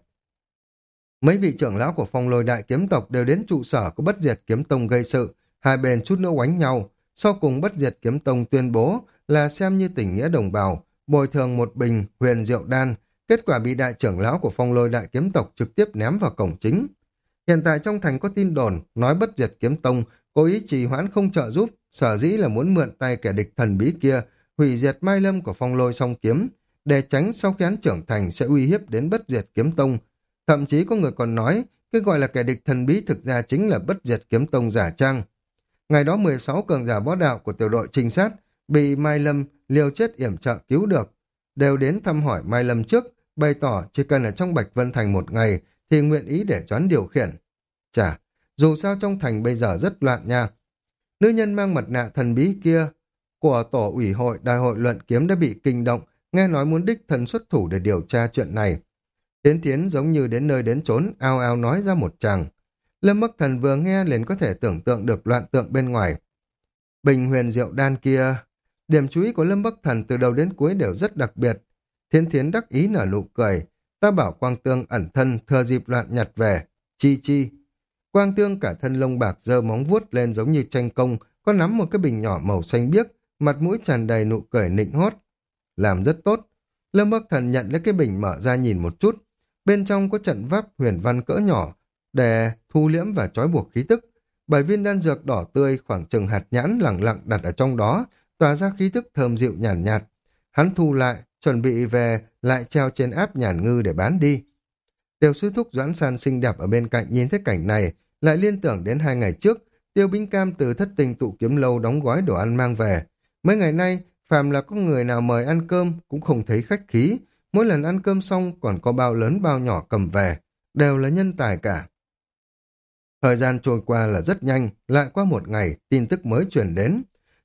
Mấy vị trưởng lão của Phong Lôi Đại Kiếm Tộc đều đến trụ sở của Bất Diệt Kiếm Tông gây sự, hai bên chút nữa oánh nhau. Sau cùng Bất Diệt Kiếm Tông tuyên bố là xem như tình nghĩa đồng bào, bồi thường một bình huyền diệu đan, kết quả bị đại trưởng lão của Phong Lôi Đại Kiếm Tộc trực tiếp ném vào cổng chính. Hiện tại trong thành có tin đồn nói Bất Diệt Kiếm Tông cố ý trì hoãn không trợ giúp, sở dĩ là muốn mượn tay kẻ địch thần bí kia hủy diệt Mai Lâm của Phong Lôi Song Kiếm, để tránh sau khi hắn trưởng thành sẽ uy hiếp đến Bất Diệt Kiếm Tông. Thậm chí có người còn nói cái gọi là kẻ địch thần bí thực ra chính là Bất Diệt Kiếm Tông giả trang. Ngày đó mười sáu cường giả võ đạo của tiểu đội trinh sát bị Mai Lâm liều chết yểm trợ cứu được, đều đến thăm hỏi Mai Lâm trước, bày tỏ chỉ cần ở trong Bạch Vân Thành một ngày thì nguyện ý để cho hắn điều khiển. Chà, dù sao trong thành bây giờ rất loạn nha. Nữ nhân mang mặt nạ thần bí kia của tổ ủy hội đại hội luận kiếm đã bị kinh động, nghe nói muốn đích thân xuất thủ để điều tra chuyện này. Tiến Tiến giống như đến nơi đến chốn, ao ao nói ra một tràng. Lâm Bắc Thần vừa nghe liền có thể tưởng tượng được loạn tượng bên ngoài. Bình huyền diệu đan kia, điểm chú ý của Lâm Bắc Thần từ đầu đến cuối đều rất đặc biệt. Thiên Thiến đắc ý nở nụ cười, ta bảo Quang Tương ẩn thân thừa dịp loạn nhặt về, chi chi. Quang Tương cả thân lông bạc giơ móng vuốt lên giống như tranh công, có nắm một cái bình nhỏ màu xanh biếc, mặt mũi tràn đầy nụ cười nịnh hót. Làm rất tốt. Lâm Bắc Thần nhận lấy cái bình mở ra nhìn một chút. Bên trong có trận pháp huyền văn cỡ nhỏ để thu liễm và trói buộc khí tức. Bảy viên đan dược đỏ tươi khoảng chừng hạt nhãn lẳng lặng đặt ở trong đó, tỏa ra khí tức thơm dịu nhàn nhạt, nhạt. Hắn thu lại, chuẩn bị về lại treo trên áp nhàn ngư để bán đi. Tiểu sư thúc Doãn San xinh đẹp ở bên cạnh nhìn thấy cảnh này, lại liên tưởng đến hai ngày trước, Tiêu Bính Cam từ Thất Tình Tụ Kiếm Lâu đóng gói đồ ăn mang về. Mấy ngày nay, phàm là có người nào mời ăn cơm cũng không thấy khách khí, mỗi lần ăn cơm xong còn có bao lớn bao nhỏ cầm về, đều là nhân tài cả. Thời gian trôi qua là rất nhanh, lại qua một ngày, tin tức mới truyền đến.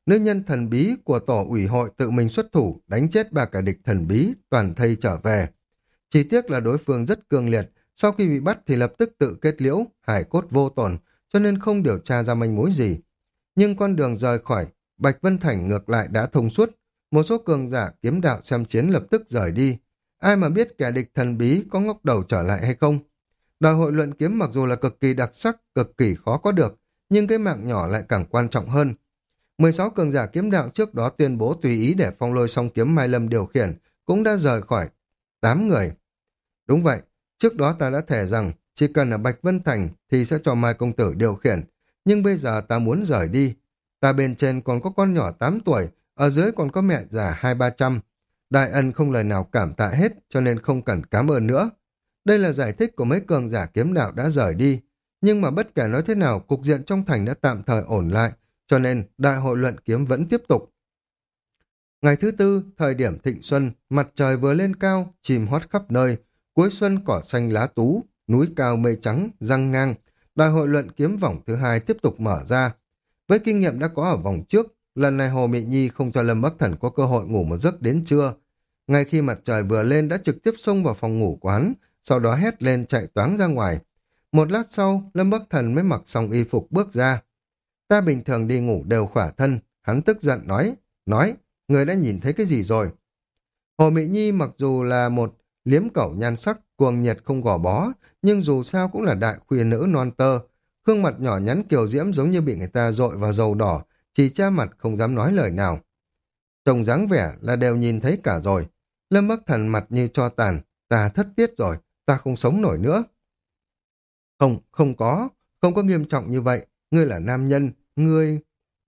Nữ nhân thần bí của tổ ủy hội tự mình xuất thủ, đánh chết ba kẻ địch thần bí, toàn thây trở về. Chỉ tiếc là đối phương rất cương liệt, sau khi bị bắt thì lập tức tự kết liễu, hải cốt vô tổn, cho nên không điều tra ra manh mối gì. Nhưng con đường rời khỏi Bạch Vân Thành ngược lại đã thông suốt, một số cường giả kiếm đạo xem chiến lập tức rời đi. Ai mà biết kẻ địch thần bí có ngóc đầu trở lại hay không? Đại hội luận kiếm mặc dù là cực kỳ đặc sắc, cực kỳ khó có được, nhưng cái mạng nhỏ lại càng quan trọng hơn. mười sáu cường giả kiếm đạo trước đó tuyên bố tùy ý để Phong Lôi Song Kiếm Mai Lâm điều khiển, cũng đã rời khỏi tám người. Đúng vậy, trước đó ta đã thề rằng chỉ cần ở Bạch Vân Thành thì sẽ cho Mai Công Tử điều khiển, nhưng bây giờ ta muốn rời đi. Ta bên trên còn có con nhỏ tám tuổi, ở dưới còn có mẹ già hai ba trăm. Đại ân không lời nào cảm tạ hết, cho nên không cần cảm ơn nữa. Đây là giải thích của mấy cường giả kiếm đạo đã rời đi. Nhưng mà bất kể nói thế nào, cục diện trong thành đã tạm thời ổn lại, cho nên đại hội luận kiếm vẫn tiếp tục. Ngày thứ tư, thời điểm thịnh xuân, mặt trời vừa lên cao, chìm hót khắp nơi, cuối xuân cỏ xanh lá tú, núi cao mây trắng, răng ngang. Đại hội luận kiếm vòng thứ hai tiếp tục mở ra. Với kinh nghiệm đã có ở vòng trước, lần này Hồ Mị Nhi không cho Lâm Bắc Thần có cơ hội ngủ một giấc đến trưa. Ngay khi mặt trời vừa lên đã trực tiếp xông vào phòng ngủ của hắn, sau đó hét lên chạy toáng ra ngoài. Một lát sau, Lâm Bắc Thần mới mặc xong y phục bước ra. Ta bình thường đi ngủ đều khỏa thân, hắn tức giận nói, nói, người đã nhìn thấy cái gì rồi? Hồ Mị Nhi mặc dù là một liếm cẩu nhan sắc, cuồng nhiệt không gò bó, nhưng dù sao cũng là đại khuê nữ non tơ. Gương mặt nhỏ nhắn kiều diễm giống như bị người ta dội vào dầu đỏ, chỉ cha mặt không dám nói lời nào. Trông dáng vẻ là đều nhìn thấy cả rồi. Lâm Bắc Thần mặt như tro tàn, ta thất tiết rồi, ta không sống nổi nữa. Không, không có, không có nghiêm trọng như vậy, ngươi là nam nhân, ngươi...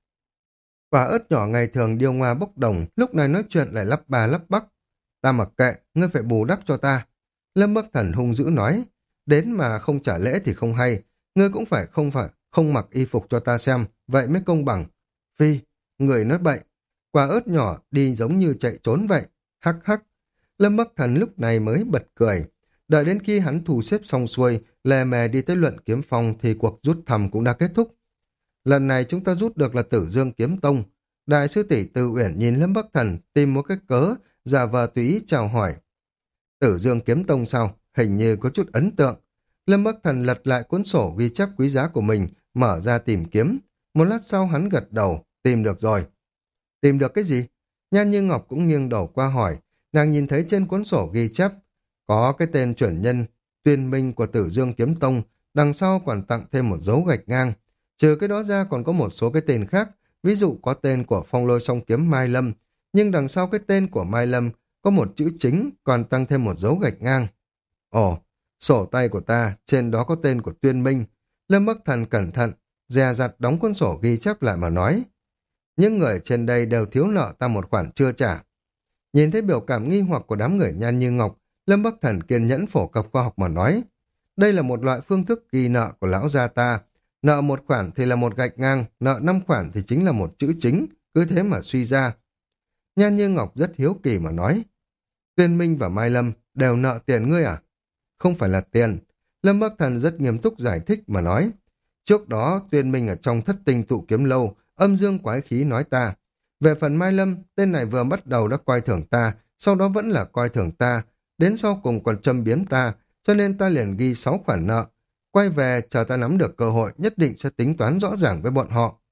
Quả ớt nhỏ ngày thường điêu ngoa bốc đồng, lúc này nói chuyện lại lắp bà lắp bắp. Ta mặc kệ, ngươi phải bù đắp cho ta. Lâm Bắc Thần hung dữ nói, đến mà không trả lễ thì không hay, ngươi cũng phải không phải không mặc y phục cho ta xem, vậy mới công bằng. Phi, người nói bậy, quả ớt nhỏ đi giống như chạy trốn vậy, hắc hắc. Lâm Bắc Thần lúc này mới bật cười. Đợi đến khi hắn thu xếp xong xuôi, lè mè đi tới luận kiếm phong thì cuộc rút thăm cũng đã kết thúc. Lần này chúng ta rút được là Tử Dương Kiếm Tông. Đại sư tỷ Từ Uyển nhìn Lâm Bắc Thần tìm một cái cớ, giả vờ tùy ý chào hỏi. Tử Dương Kiếm Tông sao? Hình như có chút ấn tượng. Lâm Bắc Thần lật lại cuốn sổ ghi chép quý giá của mình, mở ra tìm kiếm. Một lát sau hắn gật đầu, tìm được rồi. Tìm được cái gì? Nhan Như Ngọc cũng nghiêng đầu qua hỏi. Nàng nhìn thấy trên cuốn sổ ghi chép có cái tên chuẩn nhân tuyên minh của Tử Dương Kiếm Tông, đằng sau còn tặng thêm một dấu gạch ngang. Trừ cái đó ra còn có một số cái tên khác, ví dụ có tên của Phong Lôi Song Kiếm Mai Lâm, nhưng đằng sau cái tên của Mai Lâm có một chữ chính, còn tăng thêm một dấu gạch ngang. Ồ, sổ tay của ta, trên đó có tên của Tuyên Minh. Lâm Bắc Thần cẩn thận, dè dặt đóng cuốn sổ ghi chép lại mà nói. Những người trên đây đều thiếu nợ ta một khoản chưa trả. Nhìn thấy biểu cảm nghi hoặc của đám người Nhan Như Ngọc, Lâm Bắc Thần kiên nhẫn phổ cập khoa học mà nói. Đây là một loại phương thức ghi nợ của lão gia ta. Nợ một khoản thì là một gạch ngang, nợ năm khoản thì chính là một chữ chính, cứ thế mà suy ra. Nhan Như Ngọc rất hiếu kỳ mà nói. Tuyên Minh và Mai Lâm đều nợ tiền ngươi à? Không phải là tiền. Lâm Bắc Thần rất nghiêm túc giải thích mà nói. Trước đó Tuyên Minh ở trong thất tinh tụ kiếm lâu, âm dương quái khí nói ta. Về phần Mai Lâm, tên này vừa bắt đầu đã coi thường ta, sau đó vẫn là coi thường ta, đến sau cùng còn châm biếm ta, cho nên ta liền ghi sáu khoản nợ. Quay về, chờ ta nắm được cơ hội, nhất định sẽ tính toán rõ ràng với bọn họ.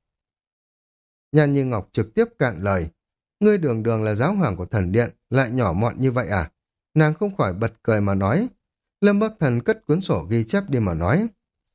Nhan Như Ngọc trực tiếp cạn lời. Ngươi đường đường là giáo hoàng của thần điện, lại nhỏ mọn như vậy à? Nàng không khỏi bật cười mà nói. Lâm Bắc Thần cất cuốn sổ ghi chép đi mà nói.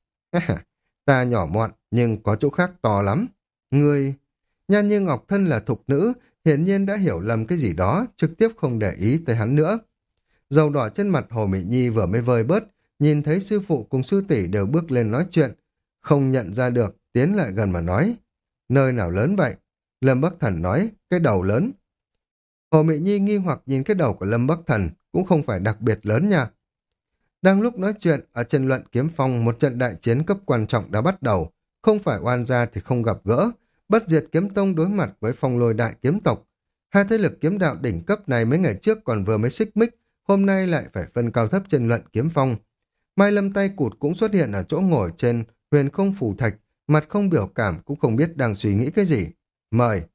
Ta nhỏ mọn, nhưng có chỗ khác to lắm. Ngươi... Nhan Như Ngọc thân là thục nữ, hiển nhiên đã hiểu lầm cái gì đó, trực tiếp không để ý tới hắn nữa. Dầu đỏ trên mặt Hồ Mỹ Nhi vừa mới vơi bớt, nhìn thấy sư phụ cùng sư tỷ đều bước lên nói chuyện, không nhận ra được, tiến lại gần mà nói. Nơi nào lớn vậy? Lâm Bắc Thần nói, cái đầu lớn. Hồ Mỹ Nhi nghi hoặc nhìn cái đầu của Lâm Bắc Thần, cũng không phải đặc biệt lớn nha. Đang lúc nói chuyện, ở trên luận kiếm phong một trận đại chiến cấp quan trọng đã bắt đầu, không phải oan gia thì không gặp gỡ. Bất diệt kiếm tông đối mặt với Phong Lôi đại kiếm tộc. Hai thế lực kiếm đạo đỉnh cấp này mấy ngày trước còn vừa mới xích mích, hôm nay lại phải phân cao thấp trên luận kiếm phong. Mai Lâm tay cụt cũng xuất hiện ở chỗ ngồi trên huyền không phù thạch, mặt không biểu cảm cũng không biết đang suy nghĩ cái gì. Mời,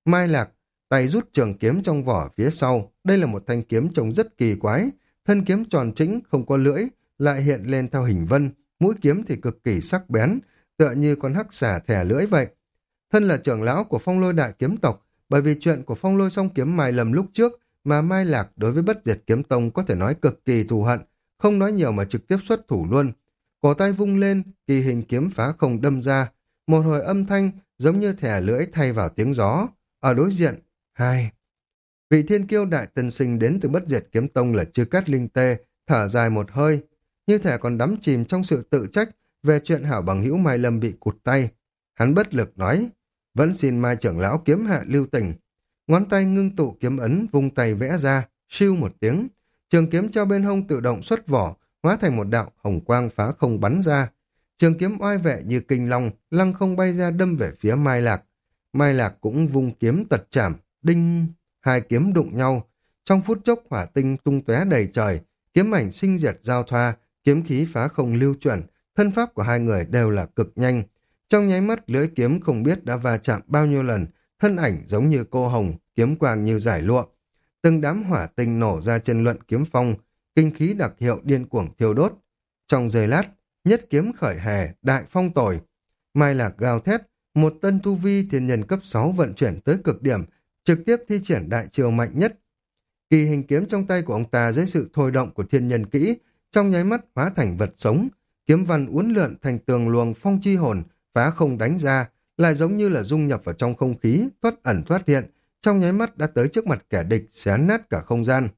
Mai Lạc tay rút trường kiếm trong vỏ phía sau, đây là một thanh kiếm trông rất kỳ quái, thân kiếm tròn trĩnh, không có lưỡi, lại hiện lên theo hình vân, mũi kiếm thì cực kỳ sắc bén, tựa như con hắc xà thè lưỡi vậy. Thân là trưởng lão của Phong Lôi Đại Kiếm Tộc, bởi vì chuyện của Phong Lôi Song Kiếm Mai Lâm lúc trước mà Mai Lạc đối với Bất Diệt Kiếm Tông có thể nói cực kỳ thù hận, không nói nhiều mà trực tiếp xuất thủ luôn. Cổ tay vung lên, kỳ hình kiếm phá không đâm ra, một hồi âm thanh giống như thè lưỡi thay vào tiếng gió. Ở đối diện, hai vị thiên kiêu đại tân sinh đến từ Bất Diệt Kiếm Tông là Chư Cát Linh Tê, thở dài một hơi, như thể còn đắm chìm trong sự tự trách về chuyện hảo bằng hữu Mai Lâm bị cụt tay. Hắn bất lực nói, vẫn xin Mai trưởng lão kiếm hạ lưu tình. Ngón tay ngưng tụ kiếm ấn, vung tay vẽ ra, siêu một tiếng, trường kiếm treo bên hông tự động xuất vỏ, hóa thành một đạo hồng quang phá không bắn ra. Trường kiếm oai vệ như kinh long, lăng không bay ra đâm về phía Mai Lạc. Mai Lạc cũng vung kiếm tật chảm, đinh, hai kiếm đụng nhau. Trong phút chốc hỏa tinh tung tóe đầy trời, kiếm ảnh sinh diệt giao thoa, kiếm khí phá không lưu chuyển, thân pháp của hai người đều là cực nhanh. Trong nháy mắt lưỡi kiếm không biết đã va chạm bao nhiêu lần, thân ảnh giống như cô hồng, kiếm quang như giải lụa. Từng đám hỏa tinh nổ ra trên luận kiếm phong, kinh khí đặc hiệu điên cuồng thiêu đốt. Trong giây lát, nhất kiếm khởi hề, đại phong tồi. Mai Lạc gào thét, một tân tu vi thiên nhân cấp sáu vận chuyển tới cực điểm, trực tiếp thi triển đại chiêu mạnh nhất. Kỳ hình kiếm trong tay của ông ta dưới sự thôi động của thiên nhân kỹ, trong nháy mắt hóa thành vật sống, kiếm văn uốn lượn thành tường luồng phong chi hồn, phá không đánh ra, lại giống như là dung nhập vào trong không khí, thoát ẩn thoát hiện, trong nháy mắt đã tới trước mặt kẻ địch, xé nát cả không gian.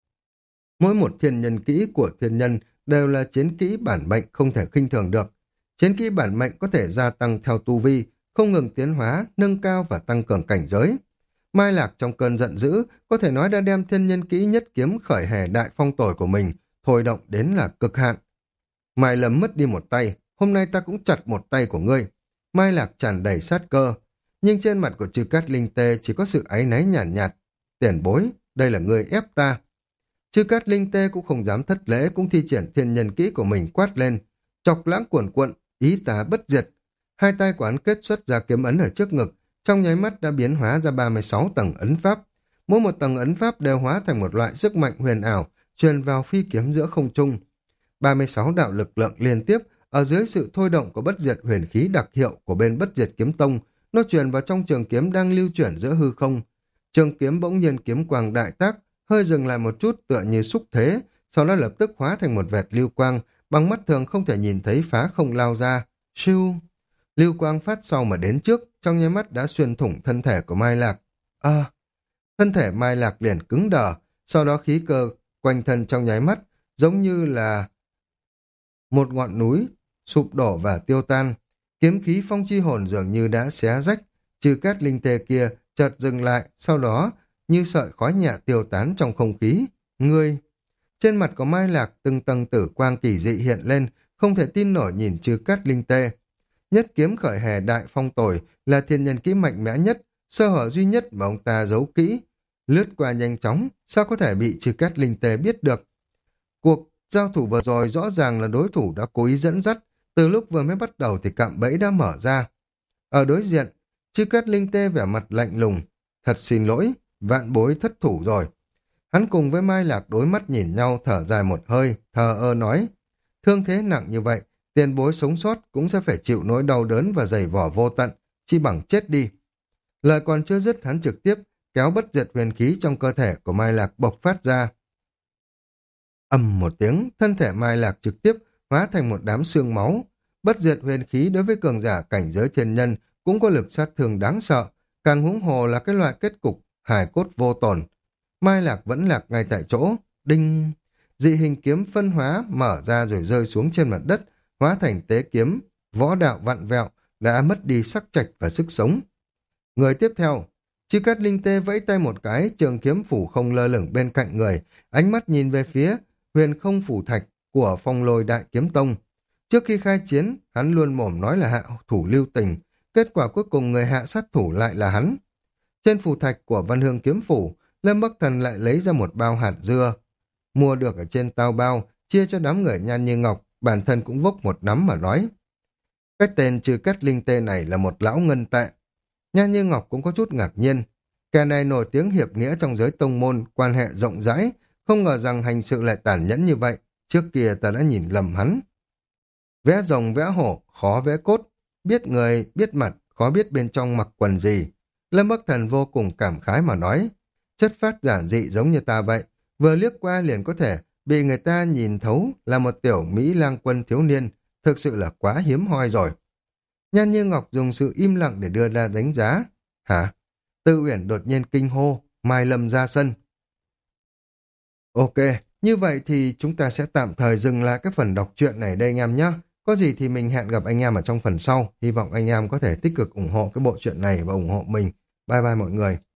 Mỗi một thiên nhân kỹ của thiên nhân đều là chiến kỹ bản mệnh không thể khinh thường được. Chiến kỹ bản mệnh có thể gia tăng theo tu vi, không ngừng tiến hóa, nâng cao và tăng cường cảnh giới. Mai Lạc trong cơn giận dữ, có thể nói đã đem thiên nhân kỹ nhất kiếm khởi hề đại phong tồi của mình, thôi động đến là cực hạn. Mai Lâm mất đi một tay, hôm nay ta cũng chặt một tay của ngươi. Mai Lạc tràn đầy sát cơ, nhưng trên mặt của Chư Cát Linh Tê chỉ có sự áy náy nhàn nhạt, nhạt. Tiền bối, đây là ngươi ép ta. Chư Cát Linh Tê cũng không dám thất lễ, cũng thi triển thiên nhân kỹ của mình quát lên, chọc lãng cuồn cuộn, ý tá bất diệt. Hai tay của hắn kết xuất ra kiếm ấn ở trước ngực, trong nháy mắt đã biến hóa ra ba mươi sáu tầng ấn pháp. Mỗi một tầng ấn pháp đều hóa thành một loại sức mạnh huyền ảo, truyền vào phi kiếm giữa không trung. ba mươi sáu đạo lực lượng liên tiếp, ở dưới sự thôi động của bất diệt huyền khí đặc hiệu của bên Bất Diệt Kiếm Tông, nó truyền vào trong trường kiếm đang lưu chuyển giữa hư không. Trường kiếm bỗng nhiên kiếm quang đại tác, hơi dừng lại một chút tựa như xúc thế, sau đó lập tức hóa thành một vệt lưu quang, bằng mắt thường không thể nhìn thấy phá không lao ra. Siêu! Lưu quang phát sau mà đến trước, trong nháy mắt đã xuyên thủng thân thể của Mai Lạc. À! Thân thể Mai Lạc liền cứng đờ, sau đó khí cơ quanh thân trong nháy mắt, giống như là một ngọn núi sụp đổ và tiêu tan. Kiếm khí phong chi hồn dường như đã xé rách, Chư Cát Linh Tê kia chợt dừng lại, sau đó như sợi khói nhẹ tiêu tán trong không khí. Ngươi! Trên mặt của Mai Lạc từng tầng tử quang kỳ dị hiện lên, không thể tin nổi nhìn Chư Cát Linh Tê. Nhất kiếm khởi hề đại phong tồi là thiên nhân kỹ mạnh mẽ nhất, sơ hở duy nhất mà ông ta giấu kỹ. Lướt qua nhanh chóng, sao có thể bị Chư Cát Linh Tê biết được? Cuộc giao thủ vừa rồi rõ ràng là đối thủ đã cố ý dẫn dắt, từ lúc vừa mới bắt đầu thì cạm bẫy đã mở ra. Ở đối diện, Chư Cát Linh Tê vẻ mặt lạnh lùng, thật xin lỗi, vạn bối thất thủ rồi. Hắn cùng với Mai Lạc đối mắt nhìn nhau, thở dài một hơi, thờ ơ nói, thương thế nặng như vậy, tiền bối sống sót cũng sẽ phải chịu nỗi đau đớn và giày vỏ vô tận, chi bằng chết đi. Lời còn chưa dứt, hắn trực tiếp kéo bất diệt huyền khí trong cơ thể của Mai Lạc bộc phát ra. Ầm một tiếng, thân thể Mai Lạc trực tiếp hóa thành một đám xương máu. Bất diệt huyền khí đối với cường giả cảnh giới thiên nhân cũng có lực sát thương đáng sợ, càng huống hồ là cái loại kết cục hài cốt vô tổn. Mai Lạc vẫn lạc ngay tại chỗ, đinh, dị hình kiếm phân hóa mở ra rồi rơi xuống trên mặt đất, hóa thành tế kiếm, võ đạo vặn vẹo, đã mất đi sắc trạch và sức sống. Người tiếp theo, Chư Cát Linh Tê vẫy tay một cái, trường kiếm phủ không lơ lửng bên cạnh người, ánh mắt nhìn về phía huyền không phủ thạch của Phong Lôi Đại Kiếm Tông. Trước khi khai chiến, hắn luôn mồm nói là hạ thủ lưu tình, kết quả cuối cùng người hạ sát thủ lại là hắn. Trên phủ thạch của Văn Hương Kiếm Phủ, Lâm Bắc Thần lại lấy ra một bao hạt dưa, mua được ở trên tao bao, chia cho đám người Nhan Như Ngọc, bản thân cũng vốc một nắm mà nói. Cái tên Chư Cát Linh Tê này là một lão ngân tệ. Nhan Như Ngọc cũng có chút ngạc nhiên, Kẻ này nổi tiếng hiệp nghĩa trong giới tông môn, quan hệ rộng rãi, không ngờ rằng hành sự lại tàn nhẫn như vậy. Trước kia ta đã nhìn lầm hắn. Vẽ rồng vẽ hổ, khó vẽ cốt. Biết người, biết mặt, khó biết bên trong mặc quần gì. Lâm Bắc Thần vô cùng cảm khái mà nói. Chất phát giản dị giống như ta vậy. Vừa liếc qua liền có thể bị người ta nhìn thấu là một tiểu Mỹ lang quân thiếu niên. Thực sự là quá hiếm hoi rồi. Nhan Như Ngọc dùng sự im lặng để đưa ra đánh giá. Hả? Tư Uyển đột nhiên kinh hô, Mai Lâm ra sân. Ok, như vậy thì chúng ta sẽ tạm thời dừng lại cái phần đọc truyện này đây anh em nhé. Có gì thì mình hẹn gặp anh em ở trong phần sau. Hy vọng anh em có thể tích cực ủng hộ cái bộ truyện này và ủng hộ mình. Bye bye mọi người.